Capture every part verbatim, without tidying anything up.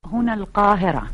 هنا القاهرة.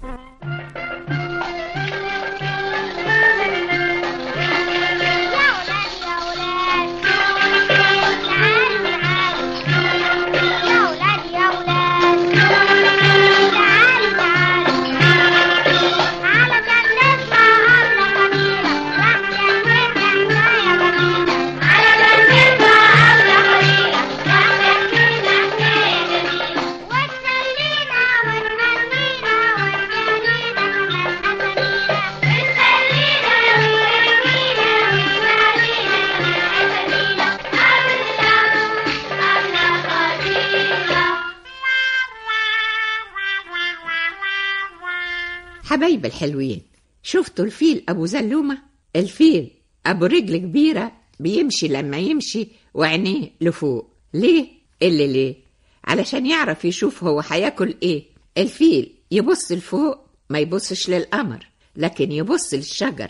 حبايب الحلوين، شفتوا الفيل أبو زلومة؟ الفيل أبو رجل كبيرة بيمشي لما يمشي وعينيه لفوق. ليه؟ اللي ليه؟ علشان يعرف يشوف هو هياكل ايه. الفيل يبص لفوق ما يبصش للقمر، لكن يبص للشجر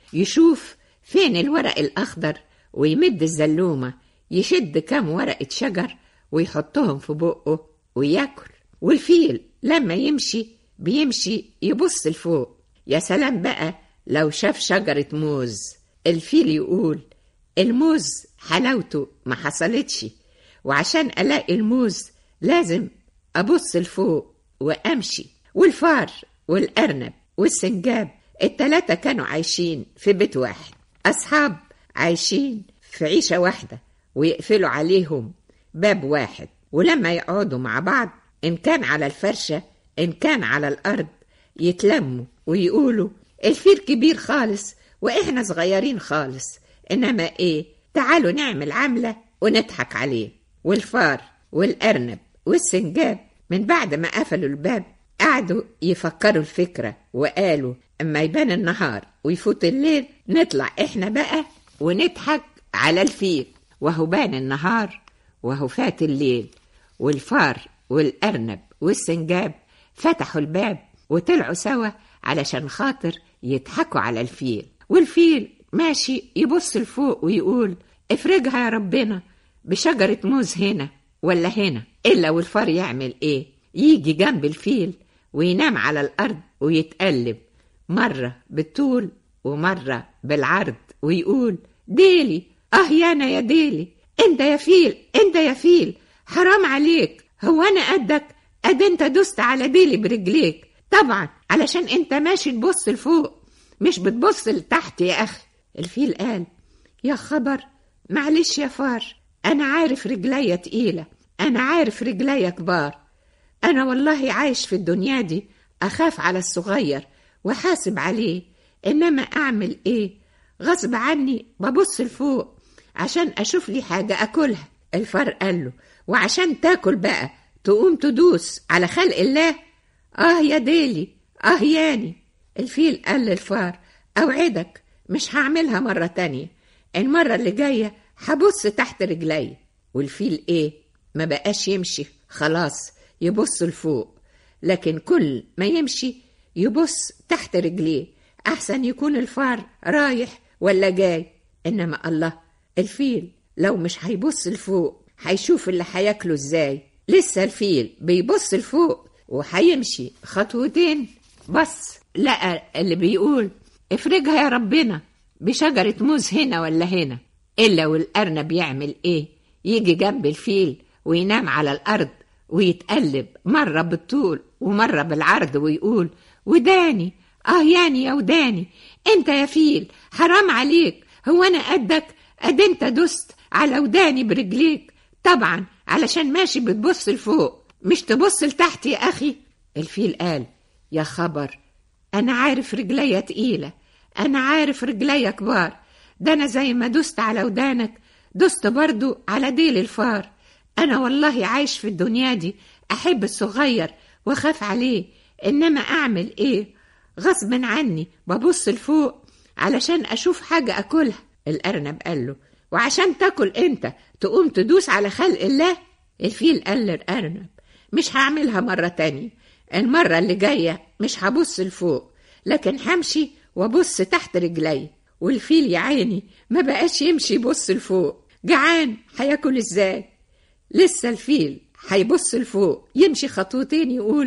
يشوف فين الورق الأخضر، ويمد الزلومة يشد كام ورقة شجر ويحطهم في بقه وياكل. والفيل لما يمشي بيمشي يبص لفوق. يا سلام بقى لو شاف شجرة موز، الفيل يقول الموز حلاوته ما حصلتش، وعشان ألاقي الموز لازم أبص لفوق وأمشي. والفار والأرنب والسنجاب التلاتة كانوا عايشين في بيت واحد، أصحاب عايشين في عيشة واحدة، ويقفلوا عليهم باب واحد. ولما يقعدوا مع بعض إن كان على الفرشة إن كان على الأرض يتلموا ويقولوا الفيل كبير خالص وإحنا صغيرين خالص، إنما إيه، تعالوا نعمل عملة ونضحك عليه. والفار والأرنب والسنجاب من بعد ما قفلوا الباب قعدوا يفكروا الفكرة، وقالوا أما يبان النهار ويفوت الليل نطلع إحنا بقى ونضحك على الفيل. وهو بان النهار وهو فات الليل، والفار والأرنب والسنجاب فتحوا الباب وطلعوا سوا علشان خاطر يضحكوا على الفيل. والفيل ماشي يبص لفوق ويقول افرجها يا ربنا بشجرة موز هنا ولا هنا. إلا والفار يعمل إيه؟ يجي جنب الفيل وينام على الأرض ويتقلب مرة بالطول ومرة بالعرض ويقول ديلي، آه يانا يا ديلي، انت يا فيل انت يا فيل، حرام عليك، هو أنا قدك؟ قد انت دوست على ديلي برجليك، طبعا علشان انت ماشي تبص لفوق مش بتبص لتحت يا أخي. الفيل قال يا خبر، معلش يا فار، أنا عارف رجليا تقيلة، أنا عارف رجليا كبار، أنا والله عايش في الدنيا دي أخاف على الصغير وحاسب عليه، إنما أعمل إيه، غصب عني ببص لفوق عشان أشوف لي حاجة أكلها. الفار قال له وعشان تاكل بقى تقوم تدوس على خلق الله؟ آه يا ديلي، آه ياني. الفيل قال للفار أوعدك مش هعملها مرة تانية، المرة اللي جاية هبص تحت رجلي. والفيل إيه، ما بقاش يمشي خلاص يبص لفوق، لكن كل ما يمشي يبص تحت رجليه أحسن يكون الفار رايح ولا جاي. إنما الله، الفيل لو مش هيبص لفوق هيشوف اللي هياكله إزاي؟ لسه الفيل بيبص لفوق وهيمشي خطوتين بس لقى اللي بيقول افرجها يا ربنا بشجرة موز هنا ولا هنا. إلا والأرنب يعمل إيه، يجي جنب الفيل وينام على الأرض ويتقلب مرة بالطول ومرة بالعرض ويقول وداني، آه ياني يا وداني، انت يا فيل حرام عليك، هو أنا قدك؟ قد انت دست على وداني برجليك، طبعا علشان ماشي بتبص لفوق مش تبص لتحت يا أخي. الفيل قال يا خبر، أنا عارف رجليا تقيلة، أنا عارف رجليا كبار، ده أنا زي ما دست على ودانك دست برضو على ديل الفار، أنا والله عايش في الدنيا دي أحب الصغير وخاف عليه، إنما أعمل إيه، غصب عني ببص لفوق علشان أشوف حاجة أكلها. الأرنب قال له وعشان تاكل أنت تقوم تدوس على خلق الله؟ الفيل قال للأرنب مش هعملها مرة تانية، المرة اللي جاية مش هبص لفوق لكن همشي وابص تحت رجلي. والفيل يا عيني ما بقاش يمشي يبص لفوق، جعان هياكل ازاي؟ لسه الفيل هيبص لفوق يمشي خطوتين يقول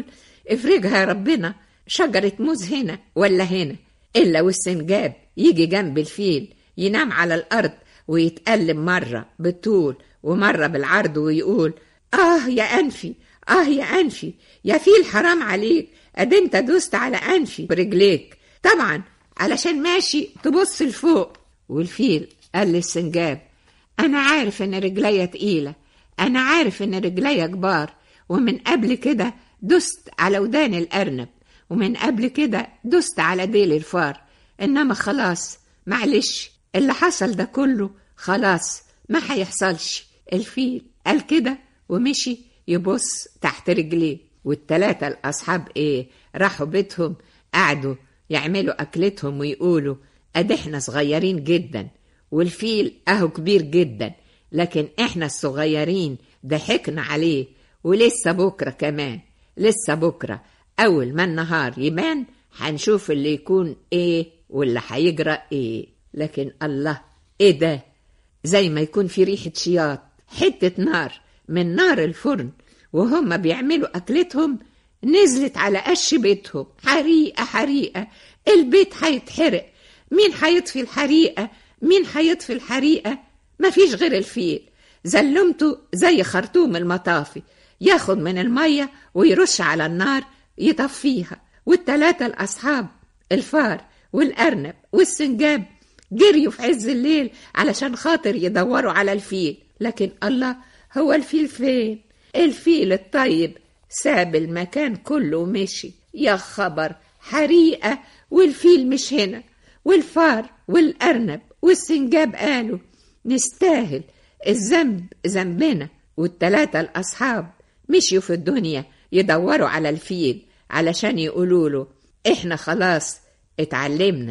افرجها يا ربنا، شجرة موز هنا ولا هنا، إلا والسنجاب يجي جنب الفيل ينام على الأرض ويتألم مرة بالطول ومرة بالعرض ويقول آه يا أنفي، آه يا أنفي، يا فيل حرام عليك، أدي انت دوست على أنفي برجليك، طبعا علشان ماشي تبص لفوق. والفيل قال للسنجاب أنا عارف إن رجليا تقيلة، أنا عارف إن رجليا كبار، ومن قبل كده دست على ودان الأرنب، ومن قبل كده دست على ديل الفار، إنما خلاص معلش اللي حصل ده كله خلاص ما هيحصلش. الفيل قال كده ومشي يبص تحت رجليه. والتلاتة الأصحاب إيه راحوا بيتهم، قعدوا يعملوا أكلتهم ويقولوا أد إحنا صغيرين جدا والفيل أهو كبير جدا، لكن إحنا الصغيرين ضحكنا عليه، ولسه بكرة كمان، لسه بكرة أول ما النهار يبان هنشوف اللي يكون إيه واللي هيجرى إيه. لكن الله، إيه ده؟ زي ما يكون في ريحة شياط، حتة نار من نار الفرن وهم بيعملوا أكلتهم نزلت على قش بيتهم، حريقة حريقة، البيت هيتحرق. مين هيطفي الحريقة؟ مين هيطفي الحريقة؟ مفيش غير الفيل، زلمته زي خرطوم المطافي، ياخد من المية ويرش على النار يطفيها. والتلاتة الأصحاب الفار والأرنب والسنجاب جريوا في عز الليل علشان خاطر يدوروا على الفيل. لكن الله، هو الفيل فين؟ الفيل الطيب ساب المكان كله ومشي. يا خبر، حريقة والفيل مش هنا. والفار والأرنب والسنجاب قالوا نستاهل، الذنب ذنبنا. والتلاتة الأصحاب مشيوا في الدنيا يدوروا على الفيل علشان يقولوا له إحنا خلاص اتعلمنا،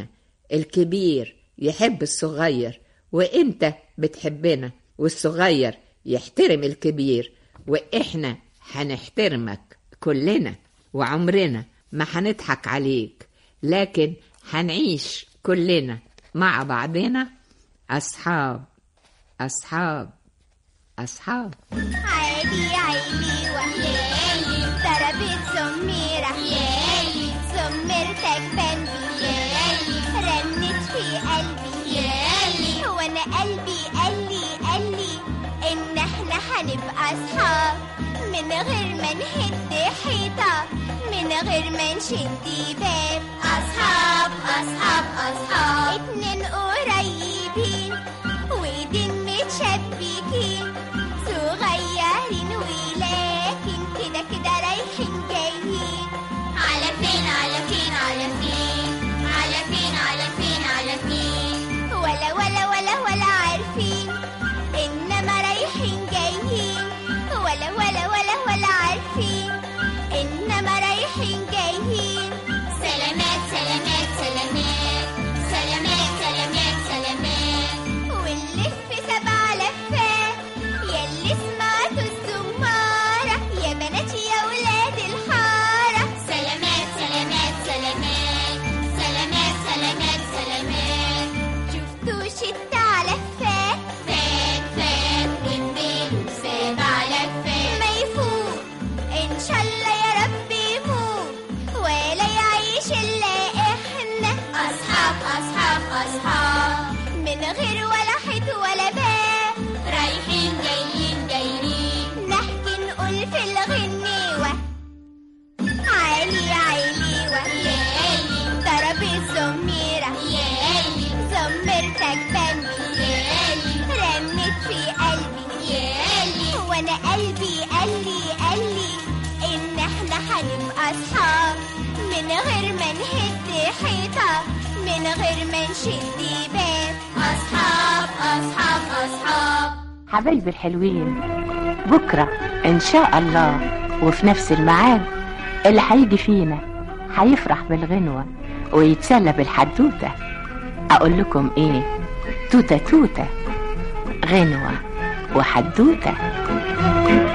الكبير يحب الصغير وإنت بتحبنا، والصغير يحترم الكبير، وإحنا هنحترمك كلنا، وعمرنا ما هنضحك عليك، لكن هنعيش كلنا مع بعضنا أصحاب أصحاب أصحاب. عالي عالي وحيالي ضربت سميرة، يالي سمرتك بندي، يالي رنت في قلبي، يالي وانا قلبي قالي قالي ان احنا هنبقى اصحاب من غير ما نهد حيطة، من غير ما نشد باب. اصحاب اصحاب اصحاب، اتنين قريبين وايدين متشبكين، صغيرين ولكن كده كده رايحين جايين. على فين على فين على فين على فين على فين على فين، ولا ولا ولا ولا عارفين، انما رايحين جايين. ولا ولا ولا ولا عارفين، انما رايحين جايين. سلامات سلامات سلامات سلامات سلامات سلامات، ونلف سبع لفات ياللي سمعتوا الزمارة، يا بناتي يا ولاد الحارة. سلامات سلامات سلامات سلامات سلامات سلامات، شفتوش التعلفات؟ فات فات من بيته سبع لفات، ما يفوت ان شاء الله يا رب يموت ولا يعيش الا احنا. اصحاب اصحاب اصحاب، من غير ولا حيط ولا باب، رايحين جايين دايرين، نحكي نقول في الغنيوة. عالي عالي ويالي ضرب الزميرة، يالي زمرتك بندي، يالي رنت في قلبي، يالي وانا قلبي قالي قالي ان احنا هنبقى اصحاب من غير ما نهد حيطة، من غير ما نشد باب. اصحاب اصحاب اصحاب. حبايبي الحلوين، بكرة إن شاء الله وفي نفس الميعاد اللي هيجي فينا هيفرح بالغنوة ويتسلى بالحدوتة. أقول لكم إيه؟ توتة توتة، غنوة وحدوتة.